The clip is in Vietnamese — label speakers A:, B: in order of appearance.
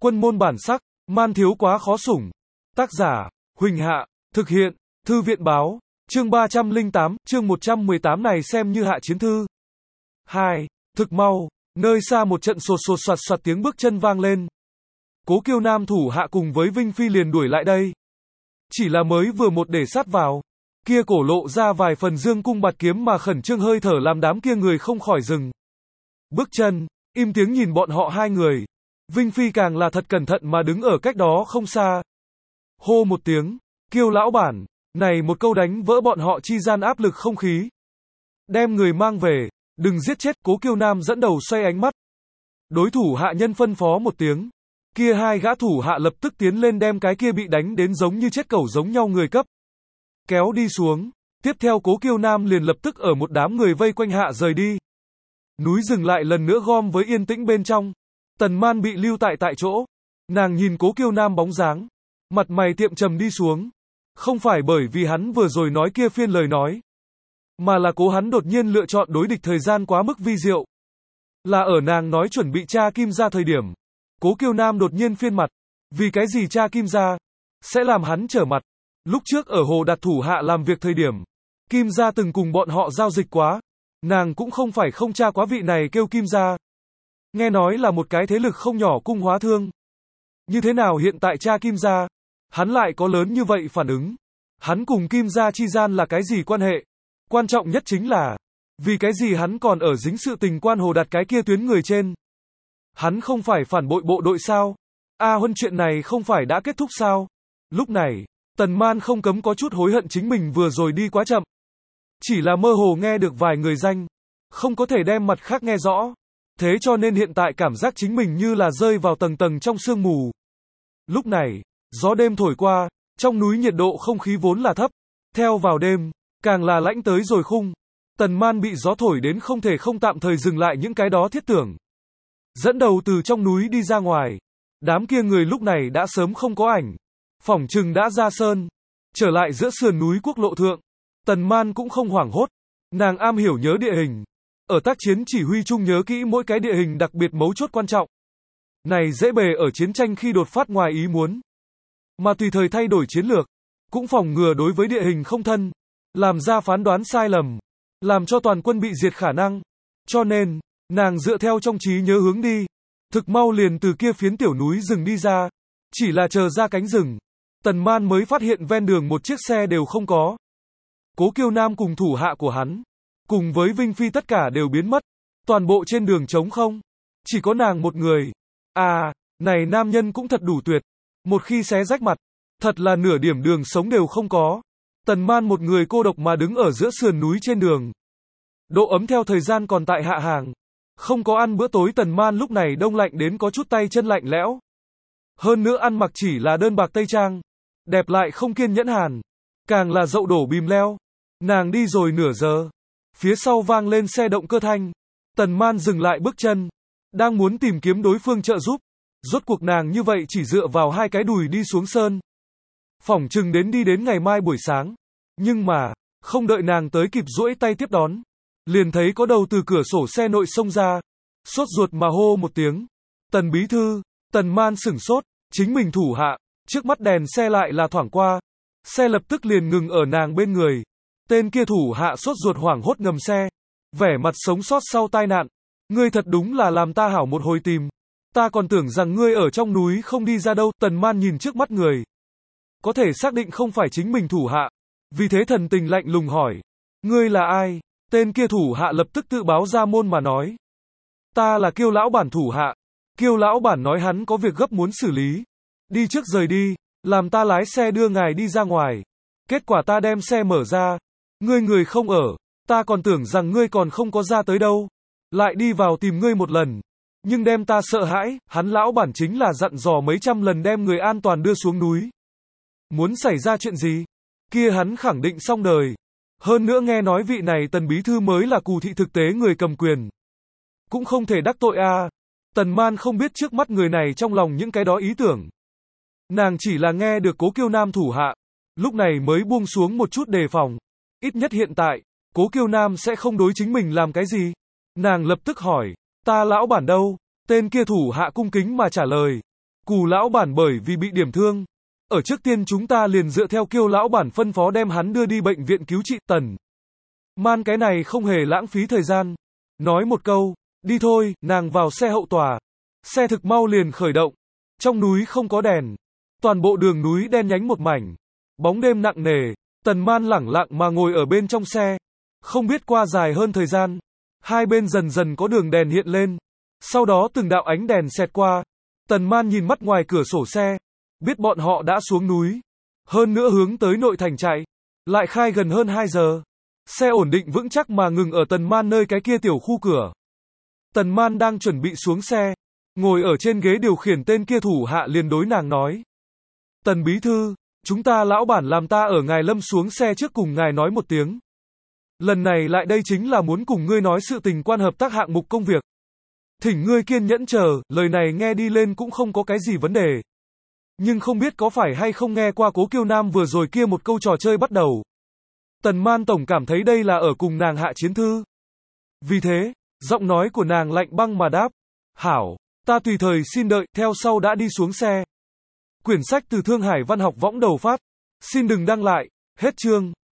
A: Quân môn bản sắc, man thiếu quá khó sủng. Tác giả, Huỳnh Hạ, thực hiện, Thư viện báo, chương 308, chương 118 này xem như hạ chiến thư. 2. Thực mau, nơi xa một trận sột sột soạt soạt tiếng bước chân vang lên. Cố Kiêu Nam thủ hạ cùng với Vinh Phi liền đuổi lại đây. Chỉ là mới vừa một để sát vào, kia cổ lộ ra vài phần dương cung bạt kiếm mà khẩn trương hơi thở làm đám kia người không khỏi dừng bước chân, im tiếng nhìn bọn họ hai người. Vinh Phi càng là thật cẩn thận mà đứng ở cách đó không xa. Hô một tiếng, Kiêu lão bản, này một câu đánh vỡ bọn họ chi gian áp lực không khí. Đem người mang về, đừng giết chết. Cố Kiêu Nam dẫn đầu xoay ánh mắt. Đối thủ hạ nhân phân phó một tiếng. Kia hai gã thủ hạ lập tức tiến lên đem cái kia bị đánh đến giống như chết cẩu giống nhau người cấp kéo đi xuống. Tiếp theo Cố Kiêu Nam liền lập tức ở một đám người vây quanh hạ rời đi. Núi rừng lại lần nữa gom với yên tĩnh bên trong. Tần Man bị lưu tại chỗ. Nàng nhìn Cố Kiêu Nam bóng dáng, mặt mày tiệm trầm đi xuống. Không phải bởi vì hắn vừa rồi nói kia phiên lời nói, mà là cố hắn đột nhiên lựa chọn đối địch thời gian quá mức vi diệu. Là ở nàng nói chuẩn bị tra Kim gia thời điểm, Cố Kiêu Nam đột nhiên phiên mặt. Vì cái gì tra Kim gia sẽ làm hắn trở mặt? Lúc trước ở Hồ Đạt thủ hạ làm việc thời điểm, Kim gia từng cùng bọn họ giao dịch quá. Nàng cũng không phải không tra quá vị này kêu Kim gia. Nghe nói là một cái thế lực không nhỏ cung hóa thương. Như thế nào hiện tại tra Kim gia, hắn lại có lớn như vậy phản ứng? Hắn cùng Kim gia chi gian là cái gì quan hệ? Quan trọng nhất chính là, vì cái gì hắn còn ở dính sự tình quan Hồ Đạt cái kia tuyến người trên? Hắn không phải phản bội bộ đội sao? Huân chuyện này không phải đã kết thúc sao? Lúc này, Tần Man không cấm có chút hối hận chính mình vừa rồi đi quá chậm. Chỉ là mơ hồ nghe được vài người danh, không có thể đem mặt khác nghe rõ. Thế cho nên hiện tại cảm giác chính mình như là rơi vào tầng tầng trong sương mù. Lúc này, gió đêm thổi qua, trong núi nhiệt độ không khí vốn là thấp. Theo vào đêm, càng là lạnh tới rồi khung. Tần Man bị gió thổi đến không thể không tạm thời dừng lại những cái đó thiết tưởng. Dẫn đầu từ trong núi đi ra ngoài. Đám kia người lúc này đã sớm không có ảnh. Phỏng chừng đã ra sơn. Trở lại giữa sườn núi quốc lộ thượng. Tần Man cũng không hoảng hốt. Nàng am hiểu nhớ địa hình. Ở tác chiến chỉ huy chung nhớ kỹ mỗi cái địa hình đặc biệt mấu chốt quan trọng. Này dễ bề ở chiến tranh khi đột phát ngoài ý muốn. Mà tùy thời thay đổi chiến lược. Cũng phòng ngừa đối với địa hình không thân. Làm ra phán đoán sai lầm. Làm cho toàn quân bị diệt khả năng. Cho nên, nàng dựa theo trong trí nhớ hướng đi. Thực mau liền từ kia phiến tiểu núi rừng đi ra. Chỉ là chờ ra cánh rừng. Tần Man mới phát hiện ven đường một chiếc xe đều không có. Cố Kiêu Nam cùng thủ hạ của hắn, cùng với Vinh Phi tất cả đều biến mất. Toàn bộ trên đường trống không. Chỉ có nàng một người. Này nam nhân cũng thật đủ tuyệt. Một khi xé rách mặt, thật là nửa điểm đường sống đều không có. Tần Man một người cô độc mà đứng ở giữa sườn núi trên đường. Độ ấm theo thời gian còn tại hạ hàng. Không có ăn bữa tối. Tần Man lúc này đông lạnh đến có chút tay chân lạnh lẽo. Hơn nữa ăn mặc chỉ là đơn bạc tây trang. Đẹp lại không kiên nhẫn hàn. Càng là dậu đổ bìm leo. Nàng đi rồi nửa giờ. Phía sau vang lên xe động cơ thanh. Tần Man dừng lại bước chân. Đang muốn tìm kiếm đối phương trợ giúp. Rốt cuộc nàng như vậy chỉ dựa vào hai cái đùi đi xuống sơn. Phỏng chừng đi đến ngày mai buổi sáng. Nhưng mà, không đợi nàng tới kịp duỗi tay tiếp đón. Liền thấy có đầu từ cửa sổ xe nội xông ra. Sốt ruột mà hô một tiếng. Tần bí thư. Tần Man sửng sốt. Chính mình thủ hạ. Trước mắt đèn xe lại là thoảng qua. Xe lập tức liền ngừng ở nàng bên người. Tên kia thủ hạ sốt ruột hoảng hốt ngầm xe. Vẻ mặt sống sót sau tai nạn. Ngươi thật đúng là làm ta hảo một hồi tìm. Ta còn tưởng rằng ngươi ở trong núi không đi ra đâu. Tần Man nhìn trước mắt người. Có thể xác định không phải chính mình thủ hạ. Vì thế thần tình lạnh lùng hỏi. Ngươi là ai? Tên kia thủ hạ lập tức tự báo ra môn mà nói. Ta là Kiêu lão bản thủ hạ. Kiêu lão bản nói hắn có việc gấp muốn xử lý. Đi trước rời đi. Làm ta lái xe đưa ngài đi ra ngoài. Kết quả ta đem xe mở ra. Người không ở. Ta còn tưởng rằng ngươi còn không có ra tới đâu. Lại đi vào tìm ngươi một lần. Nhưng đem ta sợ hãi. Hắn lão bản chính là dặn dò mấy trăm lần đem người an toàn đưa xuống núi. Muốn xảy ra chuyện gì? Kia hắn khẳng định xong đời. Hơn nữa nghe nói vị này Tần bí thư mới là Cù thị thực tế người cầm quyền. Cũng không thể đắc tội Tần Man không biết trước mắt người này trong lòng những cái đó ý tưởng. Nàng chỉ là nghe được Cố Kiêu Nam thủ hạ. Lúc này mới buông xuống một chút đề phòng. Ít nhất hiện tại, Cố Kiêu Nam sẽ không đối chính mình làm cái gì. Nàng lập tức hỏi. Ta lão bản đâu? Tên kia thủ hạ cung kính mà trả lời. Cù lão bản bởi vì bị điểm thương. Ở trước tiên chúng ta liền dựa theo Kiêu lão bản phân phó đem hắn đưa đi bệnh viện cứu trị. Tần Man cái này không hề lãng phí thời gian. Nói một câu, đi thôi, nàng vào xe hậu tòa. Xe thực mau liền khởi động. Trong núi không có đèn. Toàn bộ đường núi đen nhánh một mảnh. Bóng đêm nặng nề. Tần Man lẳng lặng mà ngồi ở bên trong xe. Không biết qua dài hơn thời gian. Hai bên dần dần có đường đèn hiện lên. Sau đó từng đạo ánh đèn xẹt qua. Tần Man nhìn mắt ngoài cửa sổ xe. Biết bọn họ đã xuống núi. Hơn nữa hướng tới nội thành chạy. Lại khai gần hơn 2 giờ. Xe ổn định vững chắc mà ngừng ở Tần Man nơi cái kia tiểu khu cửa. Tần Man đang chuẩn bị xuống xe. Ngồi ở trên ghế điều khiển tên kia thủ hạ liền đối nàng nói. Tần bí thư, chúng ta lão bản làm ta ở ngài lâm xuống xe trước cùng ngài nói một tiếng. Lần này lại đây chính là muốn cùng ngươi nói sự tình quan hợp tác hạng mục công việc. Thỉnh ngươi kiên nhẫn chờ, lời này nghe đi lên cũng không có cái gì vấn đề. Nhưng không biết có phải hay không nghe qua Cố Kiêu Nam vừa rồi kia một câu trò chơi bắt đầu. Tần Man tổng cảm thấy đây là ở cùng nàng hạ chiến thư. Vì thế, giọng nói của nàng lạnh băng mà đáp. Hảo, ta tùy thời xin đợi, theo sau đã đi xuống xe. Quyển sách từ Thương Hải Văn học võng đầu phát. Xin đừng đăng lại, hết chương.